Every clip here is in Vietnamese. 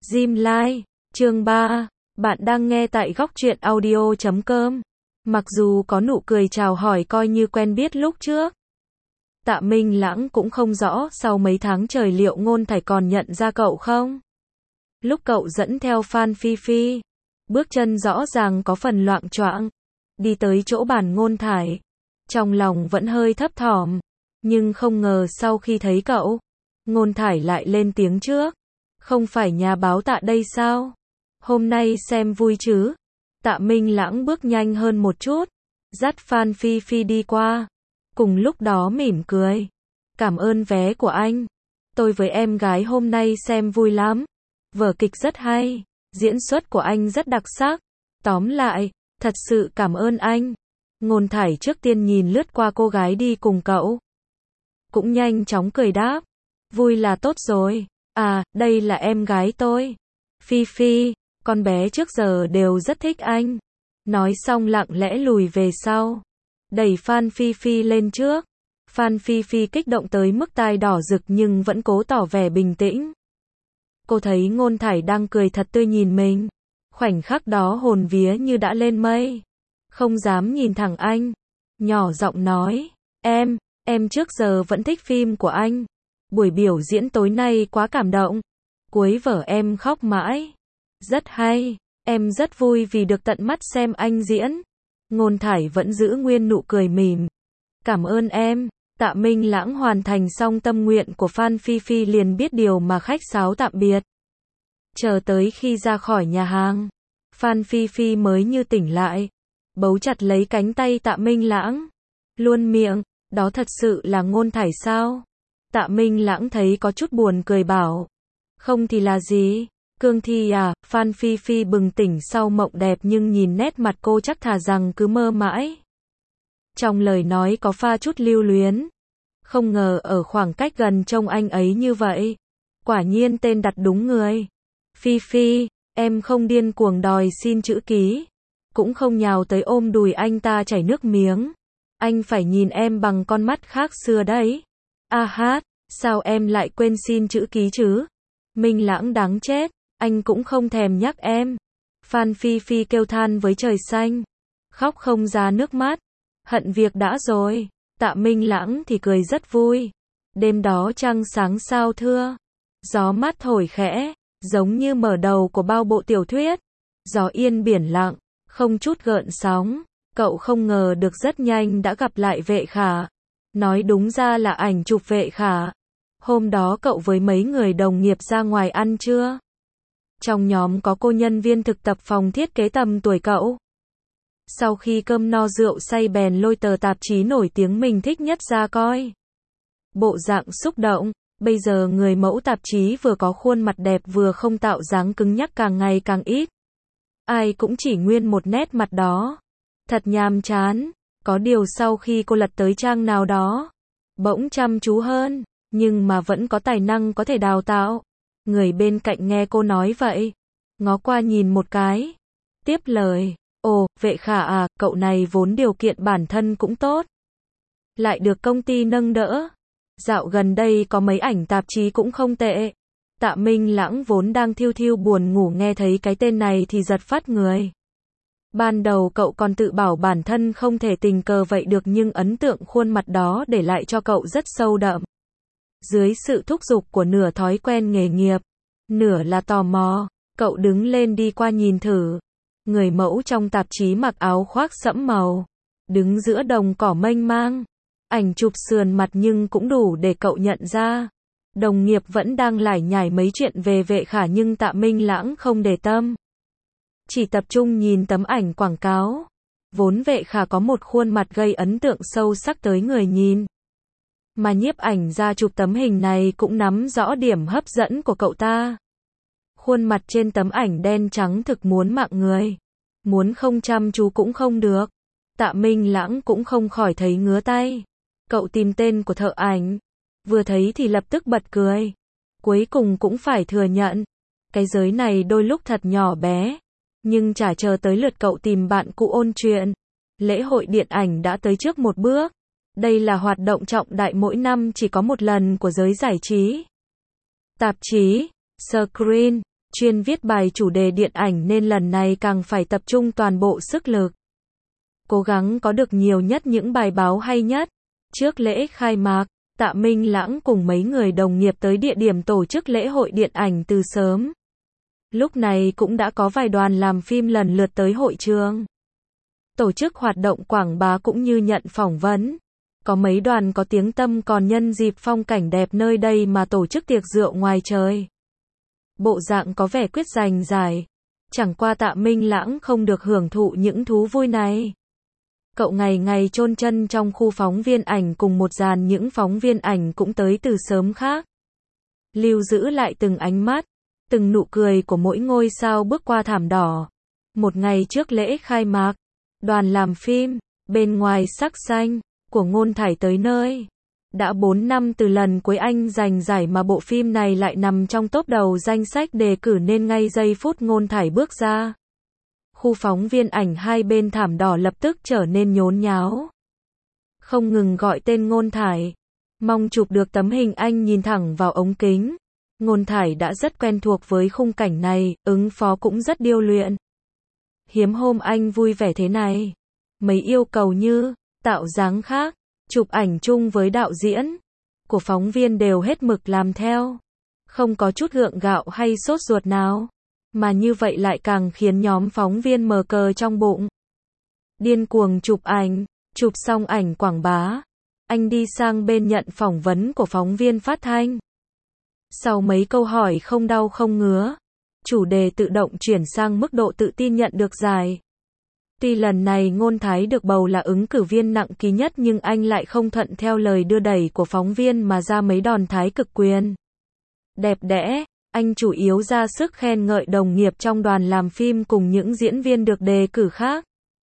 Jim Lai, chương 3, bạn đang nghe tại góc truyện audio.com. Mặc dù có nụ cười chào hỏi coi như quen biết lúc trước. Tạ Minh Lãng cũng không rõ sau mấy tháng trời liệu Ngôn Thải còn nhận ra cậu không. Lúc cậu dẫn theo Phan Phi Phi, bước chân rõ ràng có phần loạng choạng, đi tới chỗ bàn Ngôn Thải. Trong lòng vẫn hơi thấp thỏm, nhưng không ngờ sau khi thấy cậu, Ngôn Thải lại lên tiếng trước. Không phải nhà báo Tạ đây sao? Hôm nay xem vui chứ? Tạ Minh Lãng bước nhanh hơn một chút, dắt Phan Phi Phi đi qua. Cùng lúc đó mỉm cười. Cảm ơn vé của anh. Tôi với em gái hôm nay xem vui lắm. Vở kịch rất hay, diễn xuất của anh rất đặc sắc. Tóm lại, thật sự cảm ơn anh. Ngôn Thải trước tiên nhìn lướt qua cô gái đi cùng cậu. Cũng nhanh chóng cười đáp. Vui là tốt rồi. À, đây là em gái tôi. Phi Phi, con bé trước giờ đều rất thích anh. Nói xong lặng lẽ lùi về sau. Đẩy Phan Phi Phi lên trước. Phan Phi Phi kích động tới mức tai đỏ rực nhưng vẫn cố tỏ vẻ bình tĩnh. Cô thấy Ngôn Thải đang cười thật tươi nhìn mình. Khoảnh khắc đó hồn vía như đã lên mây. Không dám nhìn thẳng anh. Nhỏ giọng nói. Em trước giờ vẫn thích phim của anh. Buổi biểu diễn tối nay quá cảm động. Cuối vở em khóc mãi. Rất hay. Em rất vui vì được tận mắt xem anh diễn. Ngôn Thải vẫn giữ nguyên nụ cười mỉm. Cảm ơn em. Tạ Minh Lãng hoàn thành xong tâm nguyện của Phan Phi Phi liền biết điều mà khách sáo tạm biệt. Chờ tới khi ra khỏi nhà hàng, Phan Phi Phi mới như tỉnh lại. Bấu chặt lấy cánh tay Tạ Minh Lãng. Luôn miệng, đó thật sự là Ngôn Thải sao? Tạ Minh Lãng thấy có chút buồn cười bảo. Không thì là gì? Cương thi à? Phan Phi Phi bừng tỉnh sau mộng đẹp nhưng nhìn nét mặt cô chắc thà rằng cứ mơ mãi. Trong lời nói có pha chút lưu luyến. Không ngờ ở khoảng cách gần trông anh ấy như vậy. Quả nhiên tên đặt đúng người. Phi Phi, em không điên cuồng đòi xin chữ ký. Cũng không nhào tới ôm đùi anh ta chảy nước miếng. Anh phải nhìn em bằng con mắt khác xưa đấy. A hát, sao em lại quên xin chữ ký chứ? Minh Lãng đáng chết, anh cũng không thèm nhắc em. Phan Phi Phi kêu than với trời xanh. Khóc không ra nước mắt. Hận việc đã rồi. Tạ Minh Lãng thì cười rất vui. Đêm đó trăng sáng sao thưa. Gió mát thổi khẽ, giống như mở đầu của bao bộ tiểu thuyết. Gió yên biển lặng, không chút gợn sóng. Cậu không ngờ được rất nhanh đã gặp lại Vệ Khả. Nói đúng ra là ảnh chụp Vệ Khả. Hôm đó cậu với mấy người đồng nghiệp ra ngoài ăn trưa. Trong nhóm có cô nhân viên thực tập phòng thiết kế tầm tuổi cậu. Sau khi cơm no rượu say bèn lôi tờ tạp chí nổi tiếng mình thích nhất ra coi. Bộ dạng xúc động, bây giờ người mẫu tạp chí vừa có khuôn mặt đẹp vừa không tạo dáng cứng nhắc càng ngày càng ít. Ai cũng chỉ nguyên một nét mặt đó. Thật nhàm chán. Có điều sau khi cô lật tới trang nào đó, bỗng chăm chú hơn, nhưng mà vẫn có tài năng có thể đào tạo. Người bên cạnh nghe cô nói vậy, ngó qua nhìn một cái, tiếp lời, ồ, Vệ Khả à, cậu này vốn điều kiện bản thân cũng tốt. Lại được công ty nâng đỡ. Dạo gần đây có mấy ảnh tạp chí cũng không tệ. Tạ Minh Lãng vốn đang thiêu thiêu buồn ngủ nghe thấy cái tên này thì giật phát người. Ban đầu cậu còn tự bảo bản thân không thể tình cờ vậy được nhưng ấn tượng khuôn mặt đó để lại cho cậu rất sâu đậm. Dưới sự thúc giục của nửa thói quen nghề nghiệp, nửa là tò mò, cậu đứng lên đi qua nhìn thử. Người mẫu trong tạp chí mặc áo khoác sẫm màu, đứng giữa đồng cỏ mênh mang. Ảnh chụp sườn mặt nhưng cũng đủ để cậu nhận ra. Đồng nghiệp vẫn đang lải nhải mấy chuyện về Vệ Khả nhưng Tạ Minh Lãng không để tâm. Chỉ tập trung nhìn tấm ảnh quảng cáo. Vốn Vệ Khả có một khuôn mặt gây ấn tượng sâu sắc tới người nhìn. Mà nhiếp ảnh ra chụp tấm hình này cũng nắm rõ điểm hấp dẫn của cậu ta. Khuôn mặt trên tấm ảnh đen trắng thực muốn mạng người. Muốn không chăm chú cũng không được. Tạ Minh Lãng cũng không khỏi thấy ngứa tay. Cậu tìm tên của thợ ảnh. Vừa thấy thì lập tức bật cười. Cuối cùng cũng phải thừa nhận. Cái giới này đôi lúc thật nhỏ bé. Nhưng chả chờ tới lượt cậu tìm bạn cũ ôn chuyện. Lễ hội điện ảnh đã tới trước một bước. Đây là hoạt động trọng đại mỗi năm chỉ có một lần của giới giải trí. Tạp chí, Screen, chuyên viết bài chủ đề điện ảnh nên lần này càng phải tập trung toàn bộ sức lực. Cố gắng có được nhiều nhất những bài báo hay nhất. Trước lễ khai mạc, Tạ Minh Lãng cùng mấy người đồng nghiệp tới địa điểm tổ chức lễ hội điện ảnh từ sớm. Lúc này cũng đã có vài đoàn làm phim lần lượt tới hội trường. Tổ chức hoạt động quảng bá cũng như nhận phỏng vấn. Có mấy đoàn có tiếng tăm còn nhân dịp phong cảnh đẹp nơi đây mà tổ chức tiệc rượu ngoài trời. Bộ dạng có vẻ quyết giành giải. Chẳng qua Tạ Minh Lãng không được hưởng thụ những thú vui này. Cậu ngày ngày chôn chân trong khu phóng viên ảnh cùng một dàn những phóng viên ảnh cũng tới từ sớm khác. Lưu giữ lại từng ánh mắt, từng nụ cười của mỗi ngôi sao bước qua thảm đỏ. Một ngày trước lễ khai mạc, đoàn làm phim, bên ngoài sắc xanh, của Ngôn Thải tới nơi. Đã 4 năm từ lần cuối anh giành giải mà bộ phim này lại nằm trong top đầu danh sách đề cử nên ngay giây phút Ngôn Thải bước ra. Khu phóng viên ảnh hai bên thảm đỏ lập tức trở nên nhốn nháo. Không ngừng gọi tên Ngôn Thải. Mong chụp được tấm hình anh nhìn thẳng vào ống kính. Ngôn Thải đã rất quen thuộc với khung cảnh này, ứng phó cũng rất điêu luyện. Hiếm hôm anh vui vẻ thế này. Mấy yêu cầu như tạo dáng khác, chụp ảnh chung với đạo diễn của phóng viên đều hết mực làm theo. Không có chút gượng gạo hay sốt ruột nào. Mà như vậy lại càng khiến nhóm phóng viên mờ cờ trong bụng. Điên cuồng chụp ảnh, chụp xong ảnh quảng bá. Anh đi sang bên nhận phỏng vấn của phóng viên phát thanh. Sau mấy câu hỏi không đau không ngứa, chủ đề tự động chuyển sang mức độ tự tin nhận được giải. Tuy lần này Ngôn Thái được bầu là ứng cử viên nặng ký nhất nhưng anh lại không thuận theo lời đưa đẩy của phóng viên mà ra mấy đòn thái cực quyền. Đẹp đẽ, anh chủ yếu ra sức khen ngợi đồng nghiệp trong đoàn làm phim cùng những diễn viên được đề cử khác.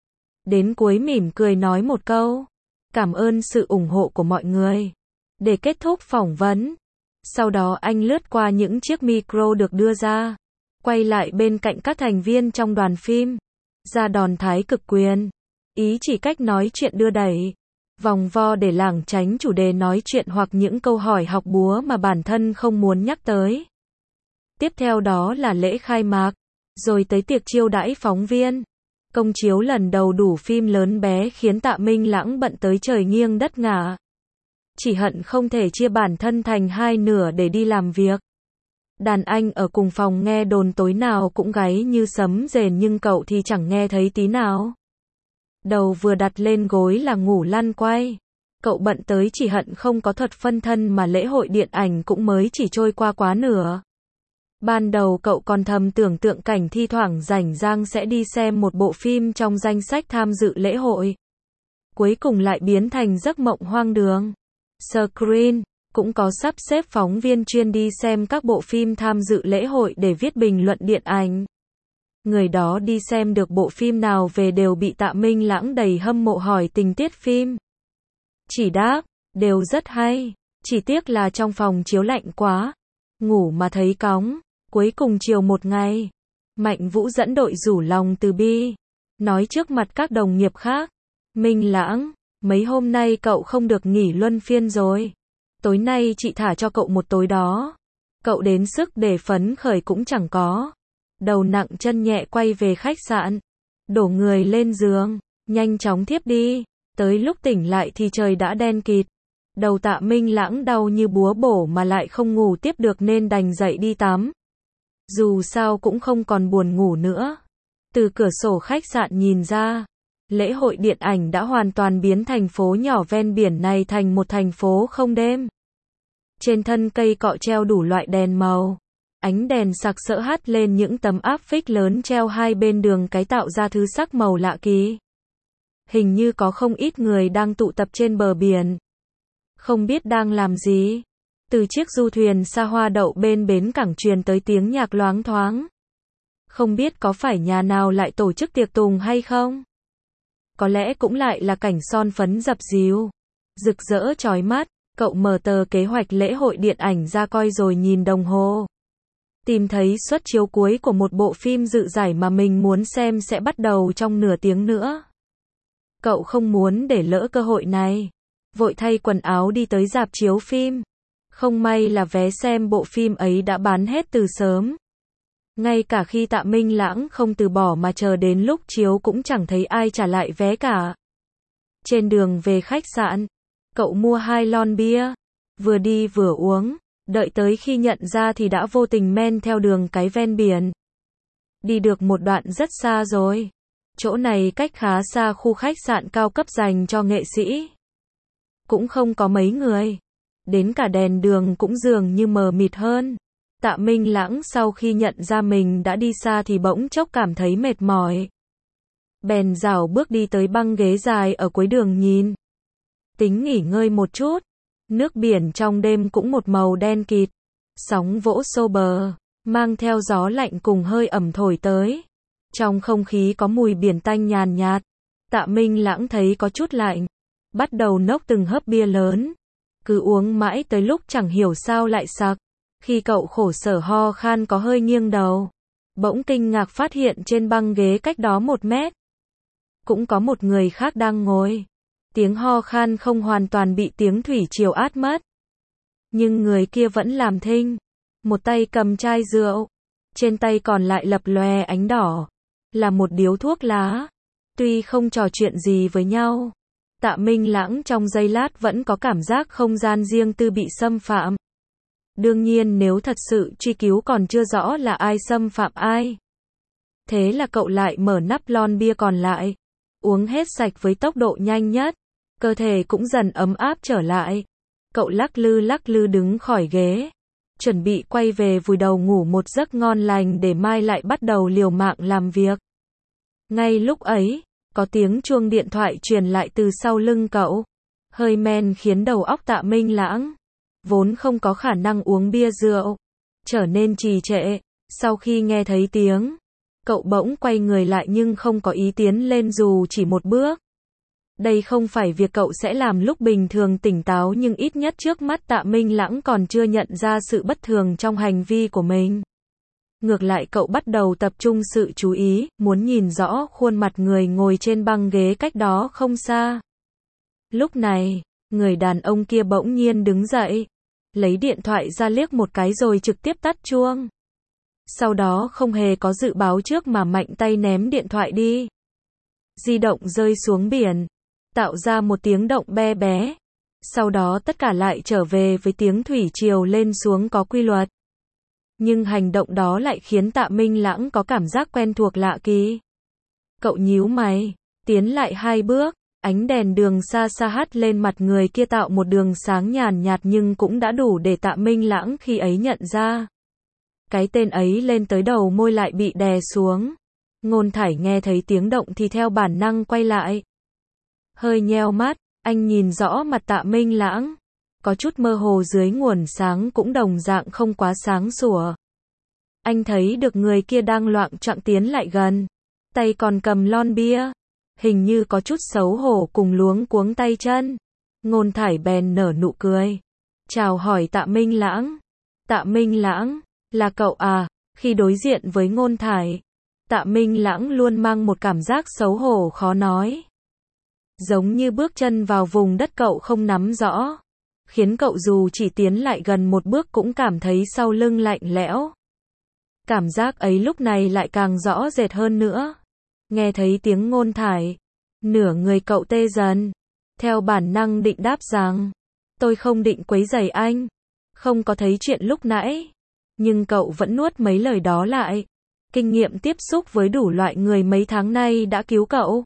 Đến cuối mỉm cười nói một câu, cảm ơn sự ủng hộ của mọi người. Để kết thúc phỏng vấn. Sau đó anh lướt qua những chiếc micro được đưa ra, quay lại bên cạnh các thành viên trong đoàn phim, ra đòn thái cực quyền, ý chỉ cách nói chuyện đưa đẩy, vòng vo để lảng tránh chủ đề nói chuyện hoặc những câu hỏi học búa mà bản thân không muốn nhắc tới. Tiếp theo đó là lễ khai mạc, rồi tới tiệc chiêu đãi phóng viên. Công chiếu lần đầu đủ phim lớn bé khiến Tạ Minh Lãng bận tới trời nghiêng đất ngả. Chỉ hận không thể chia bản thân thành hai nửa để đi làm việc. Đàn anh ở cùng phòng nghe đồn tối nào cũng gáy như sấm rền nhưng cậu thì chẳng nghe thấy tí nào. Đầu vừa đặt lên gối là ngủ lăn quay. Cậu bận tới chỉ hận không có thuật phân thân mà lễ hội điện ảnh cũng mới chỉ trôi qua quá nửa. Ban đầu cậu còn thầm tưởng tượng cảnh thi thoảng rảnh rang sẽ đi xem một bộ phim trong danh sách tham dự lễ hội. Cuối cùng lại biến thành giấc mộng hoang đường. Screen cũng có sắp xếp phóng viên chuyên đi xem các bộ phim tham dự lễ hội để viết bình luận điện ảnh. Người đó đi xem được bộ phim nào về đều bị Tạ Minh Lãng đầy hâm mộ hỏi tình tiết phim. Chỉ đáp, đều rất hay, chỉ tiếc là trong phòng chiếu lạnh quá, ngủ mà thấy cóng. Cuối cùng chiều một ngày, Mạnh Vũ dẫn đội rủ lòng từ bi, nói trước mặt các đồng nghiệp khác, Minh Lãng, mấy hôm nay cậu không được nghỉ luân phiên rồi. Tối nay chị thả cho cậu một tối đó. Cậu đến sức để phấn khởi cũng chẳng có. Đầu nặng chân nhẹ quay về khách sạn. Đổ người lên giường, nhanh chóng thiếp đi. Tới lúc tỉnh lại thì trời đã đen kịt. Đầu Tạ Minh Lãng đau như búa bổ mà lại không ngủ tiếp được nên đành dậy đi tắm. Dù sao cũng không còn buồn ngủ nữa. Từ cửa sổ khách sạn nhìn ra, lễ hội điện ảnh đã hoàn toàn biến thành phố nhỏ ven biển này thành một thành phố không đêm. Trên thân cây cọ treo đủ loại đèn màu. Ánh đèn sặc sỡ hắt lên những tấm áp phích lớn treo hai bên đường cái tạo ra thứ sắc màu lạ kỳ. Hình như có không ít người đang tụ tập trên bờ biển. Không biết đang làm gì. Từ chiếc du thuyền xa hoa đậu bên bến cảng truyền tới tiếng nhạc loáng thoáng. Không biết có phải nhà nào lại tổ chức tiệc tùng hay không? Có lẽ cũng lại là cảnh son phấn dập dìu. Rực rỡ chói mắt, cậu mở tờ kế hoạch lễ hội điện ảnh ra coi rồi nhìn đồng hồ. Tìm thấy suất chiếu cuối của một bộ phim dự giải mà mình muốn xem sẽ bắt đầu trong nửa tiếng nữa. Cậu không muốn để lỡ cơ hội này. Vội thay quần áo đi tới rạp chiếu phim. Không may là vé xem bộ phim ấy đã bán hết từ sớm. Ngay cả khi Tạ Minh Lãng không từ bỏ mà chờ đến lúc chiếu cũng chẳng thấy ai trả lại vé cả. Trên đường về khách sạn, cậu mua 2 lon bia, vừa đi vừa uống, đợi tới khi nhận ra thì đã vô tình men theo đường cái ven biển. Đi được một đoạn rất xa rồi. Chỗ này cách khá xa khu khách sạn cao cấp dành cho nghệ sĩ. Cũng không có mấy người. Đến cả đèn đường cũng dường như mờ mịt hơn. Tạ Minh Lãng sau khi nhận ra mình đã đi xa thì bỗng chốc cảm thấy mệt mỏi. Bèn rảo bước đi tới băng ghế dài ở cuối đường nhìn. Tính nghỉ ngơi một chút. Nước biển trong đêm cũng một màu đen kịt. Sóng vỗ xô bờ, mang theo gió lạnh cùng hơi ẩm thổi tới. Trong không khí có mùi biển tanh nhàn nhạt. Tạ Minh Lãng thấy có chút lạnh. Bắt đầu nốc từng hớp bia lớn. Cứ uống mãi tới lúc chẳng hiểu sao lại sặc. Khi cậu khổ sở ho khan có hơi nghiêng đầu. Bỗng kinh ngạc phát hiện trên băng ghế cách đó 1 mét. Cũng có một người khác đang ngồi. Tiếng ho khan không hoàn toàn bị tiếng thủy triều át mất. Nhưng người kia vẫn làm thinh. Một tay cầm chai rượu. Trên tay còn lại lập lòe ánh đỏ. Là một điếu thuốc lá. Tuy không trò chuyện gì với nhau. Tạ Minh Lãng trong giây lát vẫn có cảm giác không gian riêng tư bị xâm phạm. Đương nhiên nếu thật sự truy cứu còn chưa rõ là ai xâm phạm ai. Thế là cậu lại mở nắp lon bia còn lại. Uống hết sạch với tốc độ nhanh nhất. Cơ thể cũng dần ấm áp trở lại. Cậu lắc lư đứng khỏi ghế. Chuẩn bị quay về vùi đầu ngủ một giấc ngon lành để mai lại bắt đầu liều mạng làm việc. Ngay lúc ấy, có tiếng chuông điện thoại truyền lại từ sau lưng cậu. Hơi men khiến đầu óc Tạ Minh Lãng, vốn không có khả năng uống bia rượu, trở nên trì trệ. Sau khi nghe thấy tiếng, cậu bỗng quay người lại nhưng không có ý tiến lên dù chỉ một bước. Đây không phải việc cậu sẽ làm lúc bình thường tỉnh táo nhưng ít nhất trước mắt Tạ Minh Lãng còn chưa nhận ra sự bất thường trong hành vi của mình. Ngược lại cậu bắt đầu tập trung sự chú ý, muốn nhìn rõ khuôn mặt người ngồi trên băng ghế cách đó không xa. Lúc này, người đàn ông kia bỗng nhiên đứng dậy, lấy điện thoại ra liếc một cái rồi trực tiếp tắt chuông. Sau đó không hề có dự báo trước mà mạnh tay ném điện thoại đi. Di động rơi xuống biển, tạo ra một tiếng động be bé. Sau đó tất cả lại trở về với tiếng thủy triều lên xuống có quy luật. Nhưng hành động đó lại khiến Tạ Minh Lãng có cảm giác quen thuộc lạ kỳ. Cậu nhíu mày, tiến lại 2 bước, ánh đèn đường xa xa hắt lên mặt người kia tạo một đường sáng nhàn nhạt nhưng cũng đã đủ để Tạ Minh Lãng khi ấy nhận ra. Cái tên ấy lên tới đầu môi lại bị đè xuống. Ngôn Thải nghe thấy tiếng động thì theo bản năng quay lại. Hơi nheo mắt, anh nhìn rõ mặt Tạ Minh Lãng. Có chút mơ hồ dưới nguồn sáng cũng đồng dạng không quá sáng sủa. Anh thấy được người kia đang loạng choạng tiến lại gần. Tay còn cầm lon bia. Hình như có chút xấu hổ cùng luống cuống tay chân. Ngôn Thải bèn nở nụ cười. Chào hỏi Tạ Minh Lãng. Tạ Minh Lãng, là cậu à? Khi đối diện với Ngôn Thải, Tạ Minh Lãng luôn mang một cảm giác xấu hổ khó nói. Giống như bước chân vào vùng đất cậu không nắm rõ. Khiến cậu dù chỉ tiến lại gần một bước cũng cảm thấy sau lưng lạnh lẽo. Cảm giác ấy lúc này lại càng rõ rệt hơn nữa. Nghe thấy tiếng Ngôn Thải, nửa người cậu tê dần. Theo bản năng định đáp rằng, tôi không định quấy rầy anh. Không có thấy chuyện lúc nãy. Nhưng cậu vẫn nuốt mấy lời đó lại. Kinh nghiệm tiếp xúc với đủ loại người mấy tháng nay đã cứu cậu.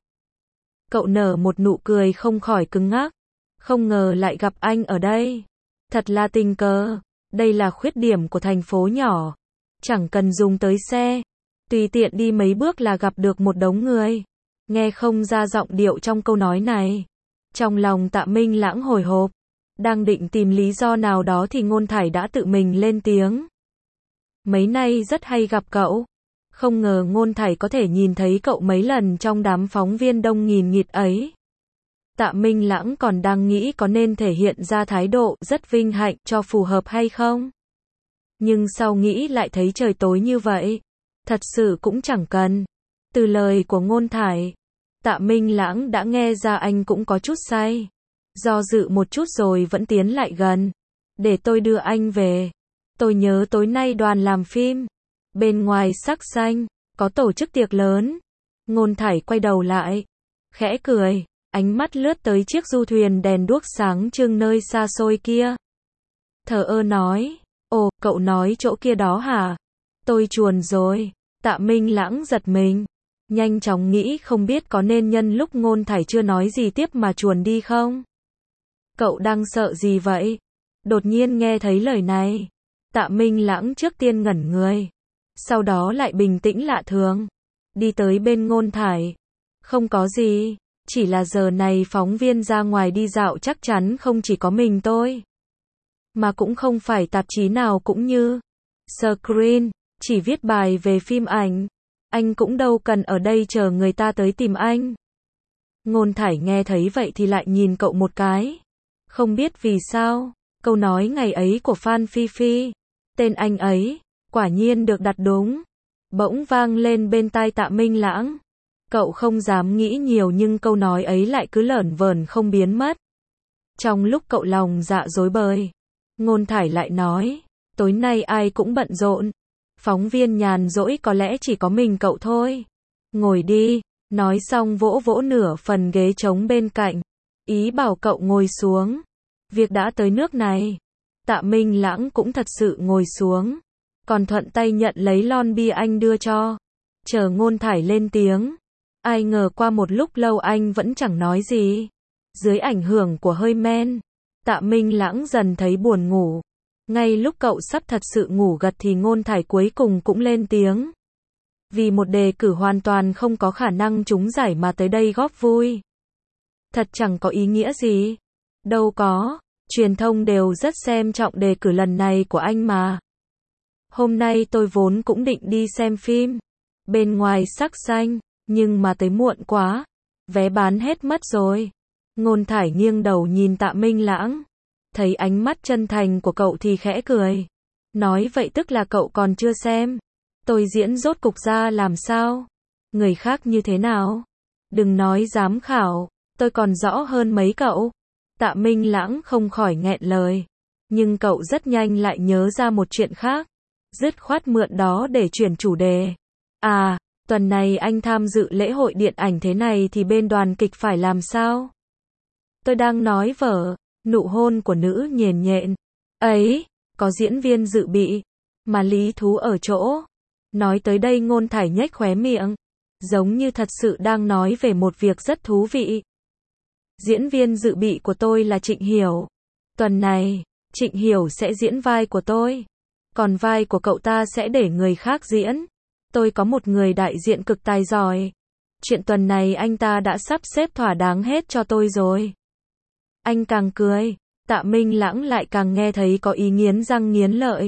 Cậu nở một nụ cười không khỏi cứng ngắc. Không ngờ lại gặp anh ở đây. Thật là tình cờ. Đây là khuyết điểm của thành phố nhỏ. Chẳng cần dùng tới xe. Tùy tiện đi mấy bước là gặp được một đống người. Nghe không ra giọng điệu trong câu nói này. Trong lòng Tạ Minh Lãng hồi hộp. Đang định tìm lý do nào đó thì Ngôn Thải đã tự mình lên tiếng. Mấy nay rất hay gặp cậu. Không ngờ Ngôn Thải có thể nhìn thấy cậu mấy lần trong đám phóng viên đông nghìn nghịt ấy. Tạ Minh Lãng còn đang nghĩ có nên thể hiện ra thái độ rất vinh hạnh cho phù hợp hay không. Nhưng sau nghĩ lại thấy trời tối như vậy. Thật sự cũng chẳng cần. Từ lời của Ngôn Thải, Tạ Minh Lãng đã nghe ra anh cũng có chút say. Do dự một chút rồi vẫn tiến lại gần. Để tôi đưa anh về. Tôi nhớ tối nay đoàn làm phim. Bên ngoài sắc xanh, có tổ chức tiệc lớn. Ngôn Thải quay đầu lại, khẽ cười, ánh mắt lướt tới chiếc du thuyền đèn đuốc sáng trưng nơi xa xôi kia. Thờ ơ nói, ồ, cậu nói chỗ kia đó hả? Tôi chuồn rồi. Tạ Minh Lãng giật mình, nhanh chóng nghĩ không biết có nên nhân lúc Ngôn Thải chưa nói gì tiếp mà chuồn đi không? Cậu đang sợ gì vậy? Đột nhiên nghe thấy lời này, Tạ Minh Lãng trước tiên ngẩn người, sau đó lại bình tĩnh lạ thường, đi tới bên Ngôn Thải. Không có gì, chỉ là giờ này phóng viên ra ngoài đi dạo chắc chắn không chỉ có mình tôi. Mà cũng không phải tạp chí nào cũng như Screen, chỉ viết bài về phim ảnh. Anh cũng đâu cần ở đây chờ người ta tới tìm anh. Ngôn Thải nghe thấy vậy thì lại nhìn cậu một cái. Không biết vì sao, câu nói ngày ấy của Phan Phi Phi, tên anh ấy, quả nhiên được đặt đúng. Bỗng vang lên bên tai Tạ Minh Lãng. Cậu không dám nghĩ nhiều nhưng câu nói ấy lại cứ lởn vởn không biến mất. Trong lúc cậu lòng dạ rối bời, Ngôn Thải lại nói, tối nay ai cũng bận rộn. Phóng viên nhàn rỗi có lẽ chỉ có mình cậu thôi. Ngồi đi, nói xong vỗ vỗ nửa phần ghế trống bên cạnh. Ý bảo cậu ngồi xuống. Việc đã tới nước này. Tạ Minh Lãng cũng thật sự ngồi xuống. Còn thuận tay nhận lấy lon bia anh đưa cho. Chờ Ngôn Thải lên tiếng. Ai ngờ qua một lúc lâu anh vẫn chẳng nói gì. Dưới ảnh hưởng của hơi men, Tạ Minh Lãng dần thấy buồn ngủ. Ngay lúc cậu sắp thật sự ngủ gật thì Ngôn Thải cuối cùng cũng lên tiếng. Vì một đề cử hoàn toàn không có khả năng trúng giải mà tới đây góp vui. Thật chẳng có ý nghĩa gì. Đâu có, truyền thông đều rất xem trọng đề cử lần này của anh mà. Hôm nay tôi vốn cũng định đi xem phim. Bên ngoài sắc xanh, nhưng mà tới muộn quá. Vé bán hết mất rồi. Ngôn Thải nghiêng đầu nhìn Tạ Minh Lãng. Thấy ánh mắt chân thành của cậu thì khẽ cười. Nói vậy tức là cậu còn chưa xem. Tôi diễn rốt cục ra làm sao? Người khác như thế nào? Đừng nói giám khảo, tôi còn rõ hơn mấy cậu. Tạ Minh Lãng không khỏi nghẹn lời. Nhưng cậu rất nhanh lại nhớ ra một chuyện khác. Dứt khoát mượn đó để chuyển chủ đề. À, tuần này anh tham dự lễ hội điện ảnh thế này thì bên đoàn kịch phải làm sao? Tôi đang nói vở Nụ hôn của nữ nhền nhện. Ấy, có diễn viên dự bị. Mà lý thú ở chỗ. Nói tới đây Ngôn Thải nhếch khóe miệng. Giống như thật sự đang nói về một việc rất thú vị. Diễn viên dự bị của tôi là Trịnh Hiểu. Tuần này, Trịnh Hiểu sẽ diễn vai của tôi. Còn vai của cậu ta sẽ để người khác diễn. Tôi có một người đại diện cực tài giỏi. Chuyện tuần này anh ta đã sắp xếp thỏa đáng hết cho tôi rồi. Anh càng cười, Tạ Minh Lãng lại càng nghe thấy có ý nghiến răng nghiến lợi.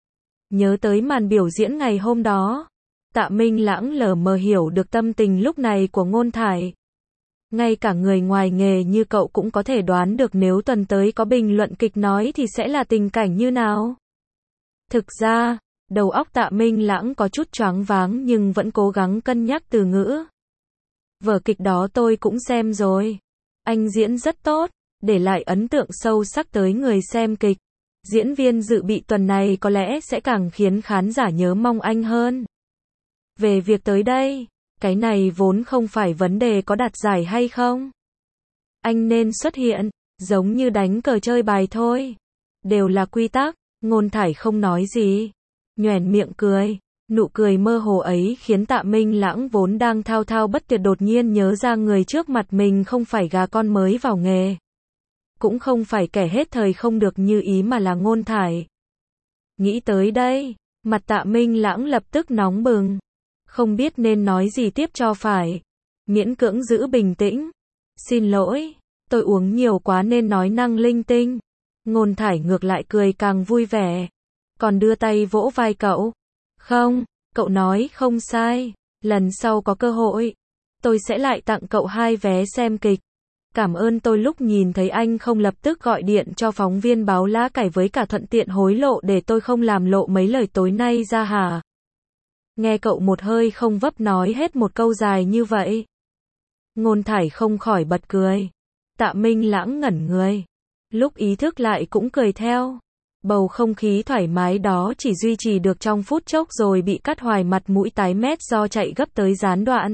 Nhớ tới màn biểu diễn ngày hôm đó, Tạ Minh Lãng lờ mờ hiểu được tâm tình lúc này của Ngôn Thải. Ngay cả người ngoài nghề như cậu cũng có thể đoán được nếu tuần tới có bình luận kịch nói thì sẽ là tình cảnh như nào. Thực ra, đầu óc Tạ Minh Lãng có chút choáng váng nhưng vẫn cố gắng cân nhắc từ ngữ. Vở kịch đó tôi cũng xem rồi. Anh diễn rất tốt, để lại ấn tượng sâu sắc tới người xem kịch. Diễn viên dự bị tuần này có lẽ sẽ càng khiến khán giả nhớ mong anh hơn. Về việc tới đây, cái này vốn không phải vấn đề có đạt giải hay không. Anh nên xuất hiện, giống như đánh cờ chơi bài thôi. Đều là quy tắc. Ngôn Thải không nói gì, nhoẻn miệng cười. Nụ cười mơ hồ ấy khiến Tạ Minh Lãng vốn đang thao thao bất tuyệt đột nhiên nhớ ra người trước mặt mình không phải gà con mới vào nghề. Cũng không phải kẻ hết thời không được như ý mà là Ngôn Thải. Nghĩ tới đây, mặt Tạ Minh Lãng lập tức nóng bừng. Không biết nên nói gì tiếp cho phải. Miễn cưỡng giữ bình tĩnh. Xin lỗi, tôi uống nhiều quá nên nói năng linh tinh. Ngôn Thải ngược lại cười càng vui vẻ. Còn đưa tay vỗ vai cậu. Không, cậu nói không sai. Lần sau có cơ hội, tôi sẽ lại tặng cậu 2 vé xem kịch. Cảm ơn. Tôi lúc nhìn thấy anh không lập tức gọi điện cho phóng viên báo lá cải với cả thuận tiện hối lộ để tôi không làm lộ mấy lời tối nay ra hả? Nghe cậu một hơi không vấp nói hết một câu dài như vậy. Ngôn Thải không khỏi bật cười. Tạ Minh Lãng ngẩn người. Lúc ý thức lại cũng cười theo. Bầu không khí thoải mái đó chỉ duy trì được trong phút chốc rồi bị Cát Hoài mặt mũi tái mét do chạy gấp tới gián đoạn.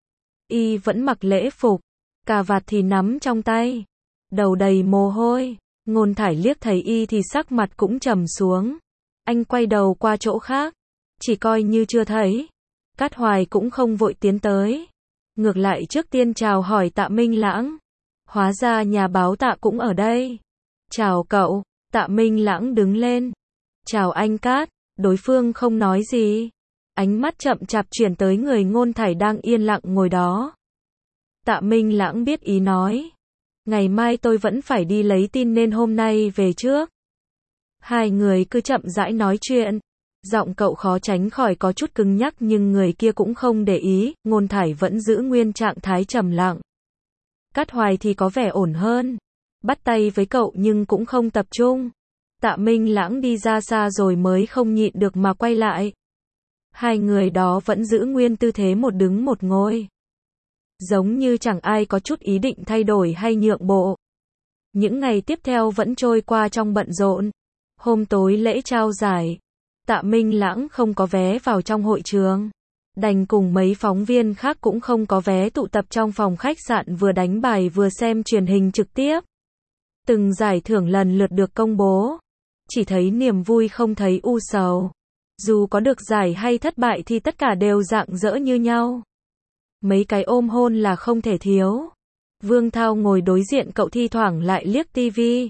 Y vẫn mặc lễ phục, cà vạt thì nắm trong tay, đầu đầy mồ hôi. Ngôn Thải liếc thấy Y thì sắc mặt cũng trầm xuống. Anh quay đầu qua chỗ khác, chỉ coi như chưa thấy. Cát Hoài cũng không vội tiến tới, ngược lại trước tiên chào hỏi Tạ Minh Lãng. Hóa ra nhà báo Tạ cũng ở đây. Chào cậu. Tạ Minh Lãng đứng lên. Chào anh Cát. Đối phương không nói gì. Ánh mắt chậm chạp chuyển tới người Ngôn Thải đang yên lặng ngồi đó. Tạ Minh Lãng biết ý nói. Ngày mai tôi vẫn phải đi lấy tin nên hôm nay về trước. Hai người cứ chậm rãi nói chuyện. Giọng cậu khó tránh khỏi có chút cứng nhắc nhưng người kia cũng không để ý. Ngôn Thải vẫn giữ nguyên trạng thái trầm lặng. Cát Hoài thì có vẻ ổn hơn. Bắt tay với cậu nhưng cũng không tập trung. Tạ Minh Lãng đi ra xa rồi mới không nhịn được mà quay lại. Hai người đó vẫn giữ nguyên tư thế một đứng một ngồi. Giống như chẳng ai có chút ý định thay đổi hay nhượng bộ. Những ngày tiếp theo vẫn trôi qua trong bận rộn. Hôm tối lễ trao giải, Tạ Minh Lãng không có vé vào trong hội trường. Đành cùng mấy phóng viên khác cũng không có vé tụ tập trong phòng khách sạn vừa đánh bài vừa xem truyền hình trực tiếp. Từng giải thưởng lần lượt được công bố. Chỉ thấy niềm vui không thấy u sầu. Dù có được giải hay thất bại thì tất cả đều rạng rỡ như nhau. Mấy cái ôm hôn là không thể thiếu. Vương Thao ngồi đối diện cậu thi thoảng lại liếc tivi.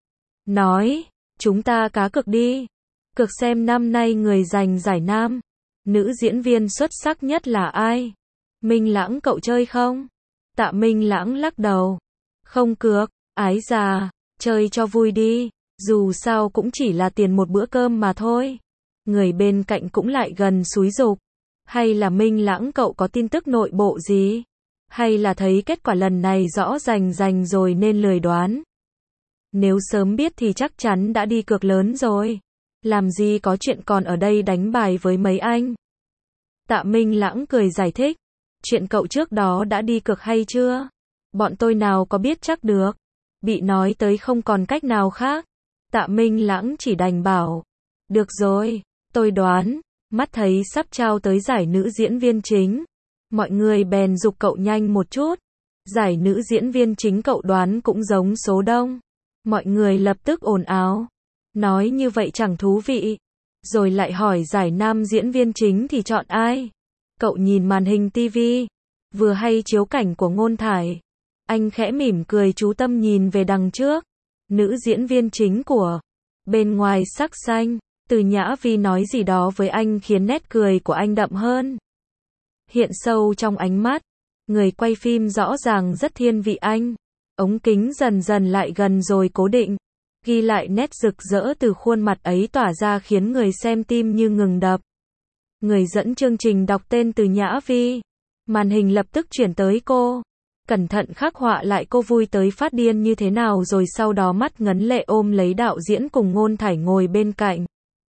Nói, chúng ta cá cược đi. Cược xem năm nay người giành giải nam. Nữ diễn viên xuất sắc nhất là ai? Minh Lãng cậu chơi không? Tạ Minh Lãng lắc đầu. Không cược, ái già, chơi cho vui đi. Dù sao cũng chỉ là tiền một bữa cơm mà thôi. Người bên cạnh cũng lại gần xúi giục. Hay là Minh Lãng cậu có tin tức nội bộ gì? Hay là thấy kết quả lần này rõ rành rồi nên lười đoán? Nếu sớm biết thì chắc chắn đã đi cược lớn rồi. Làm gì có chuyện còn ở đây đánh bài với mấy anh? Tạ Minh Lãng cười giải thích. Chuyện cậu trước đó đã đi cược hay chưa? Bọn tôi nào có biết chắc được. Bị nói tới không còn cách nào khác. Tạ Minh Lãng chỉ đành bảo. Được rồi, tôi đoán. Mắt thấy sắp trao tới giải nữ diễn viên chính. Mọi người bèn giục cậu nhanh một chút. Giải nữ diễn viên chính cậu đoán cũng giống số đông. Mọi người lập tức ồn ào. Nói như vậy chẳng thú vị. Rồi lại hỏi giải nam diễn viên chính thì chọn ai? Cậu nhìn màn hình tivi. Vừa hay chiếu cảnh của Ngôn Thải. Anh khẽ mỉm cười chú tâm nhìn về đằng trước. Nữ diễn viên chính của. Bên ngoài sắc xanh. Từ Nhã Vi nói gì đó với anh khiến nét cười của anh đậm hơn. Hiện sâu trong ánh mắt. Người quay phim rõ ràng rất thiên vị anh. Ống kính dần dần lại gần rồi cố định. Ghi lại nét rực rỡ từ khuôn mặt ấy tỏa ra khiến người xem tim như ngừng đập. Người dẫn chương trình đọc tên Từ Nhã Vi. Màn hình lập tức chuyển tới cô. Cẩn thận khắc họa lại cô vui tới phát điên như thế nào rồi sau đó mắt ngấn lệ ôm lấy đạo diễn cùng Ngôn Thải ngồi bên cạnh.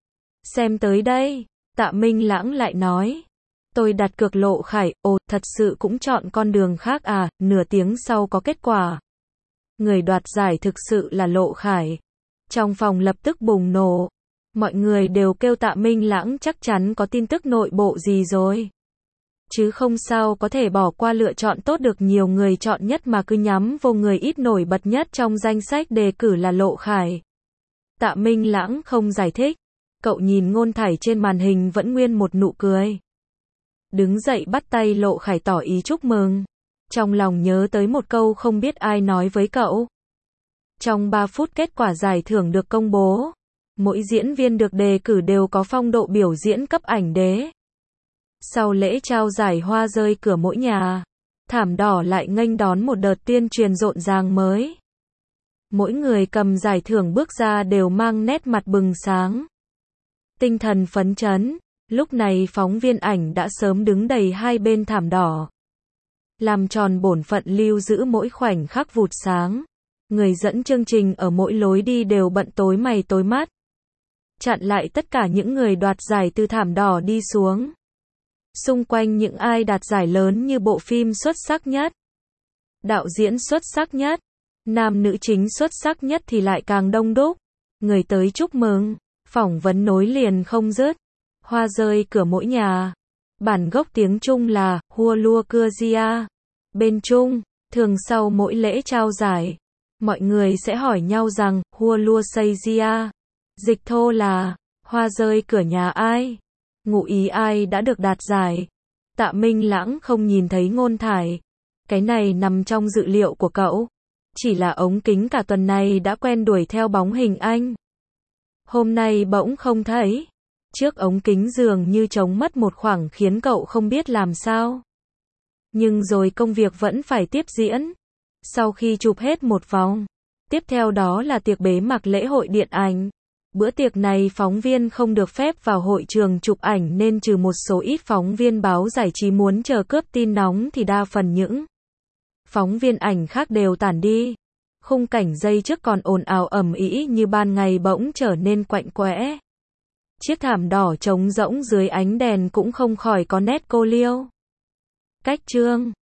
Xem tới đây, Tạ Minh Lãng lại nói. Tôi đặt cược Lộ Khải, ồ, thật sự cũng chọn con đường khác à, nửa tiếng sau có kết quả. Người đoạt giải thực sự là Lộ Khải. Trong phòng lập tức bùng nổ. Mọi người đều kêu Tạ Minh Lãng chắc chắn có tin tức nội bộ gì rồi. Chứ không sao có thể bỏ qua lựa chọn tốt được nhiều người chọn nhất mà cứ nhắm vô người ít nổi bật nhất trong danh sách đề cử là Lộ Khải. Tạ Minh Lãng không giải thích. Cậu nhìn Ngôn Thải trên màn hình vẫn nguyên một nụ cười. Đứng dậy bắt tay Lộ Khải tỏ ý chúc mừng. Trong lòng nhớ tới một câu không biết ai nói với cậu. Trong 3 phút kết quả giải thưởng được công bố. Mỗi diễn viên được đề cử đều có phong độ biểu diễn cấp ảnh đế. Sau lễ trao giải hoa rơi cửa mỗi nhà. Thảm đỏ lại nghênh đón một đợt tuyên truyền rộn ràng mới. Mỗi người cầm giải thưởng bước ra đều mang nét mặt bừng sáng. Tinh thần phấn chấn. Lúc này phóng viên ảnh đã sớm đứng đầy hai bên thảm đỏ. Làm tròn bổn phận lưu giữ mỗi khoảnh khắc vụt sáng. Người dẫn chương trình ở mỗi lối đi đều bận tối mày tối mắt. Chặn lại tất cả những người đoạt giải từ thảm đỏ đi xuống. Xung quanh những ai đạt giải lớn như bộ phim xuất sắc nhất, đạo diễn xuất sắc nhất, nam nữ chính xuất sắc nhất thì lại càng đông đúc. Người tới chúc mừng, phỏng vấn nối liền không dứt. Hoa rơi cửa mỗi nhà. Bản gốc tiếng Trung là Hua Lua Cưa Gia. Bên Trung, thường sau mỗi lễ trao giải, mọi người sẽ hỏi nhau rằng Hua Lua Xây Gia. Dịch thô là hoa rơi cửa nhà ai? Ngụ ý ai đã được đạt giải. Tạ Minh Lãng không nhìn thấy Ngôn Thải. Cái này nằm trong dự liệu của cậu. Chỉ là ống kính cả tuần này đã quen đuổi theo bóng hình anh. Hôm nay bỗng không thấy. Trước ống kính dường như trống mất một khoảng khiến cậu không biết làm sao. Nhưng rồi công việc vẫn phải tiếp diễn. Sau khi chụp hết một vòng, tiếp theo đó là tiệc bế mạc lễ hội điện ảnh. Bữa tiệc này phóng viên không được phép vào hội trường chụp ảnh nên trừ một số ít phóng viên báo giải trí muốn chờ cướp tin nóng thì đa phần những phóng viên ảnh khác đều tản đi. Khung cảnh giây trước còn ồn ào ầm ĩ như ban ngày bỗng trở nên quạnh quẽ. Chiếc thảm đỏ trống rỗng dưới ánh đèn cũng không khỏi có nét cô liêu. Cách chương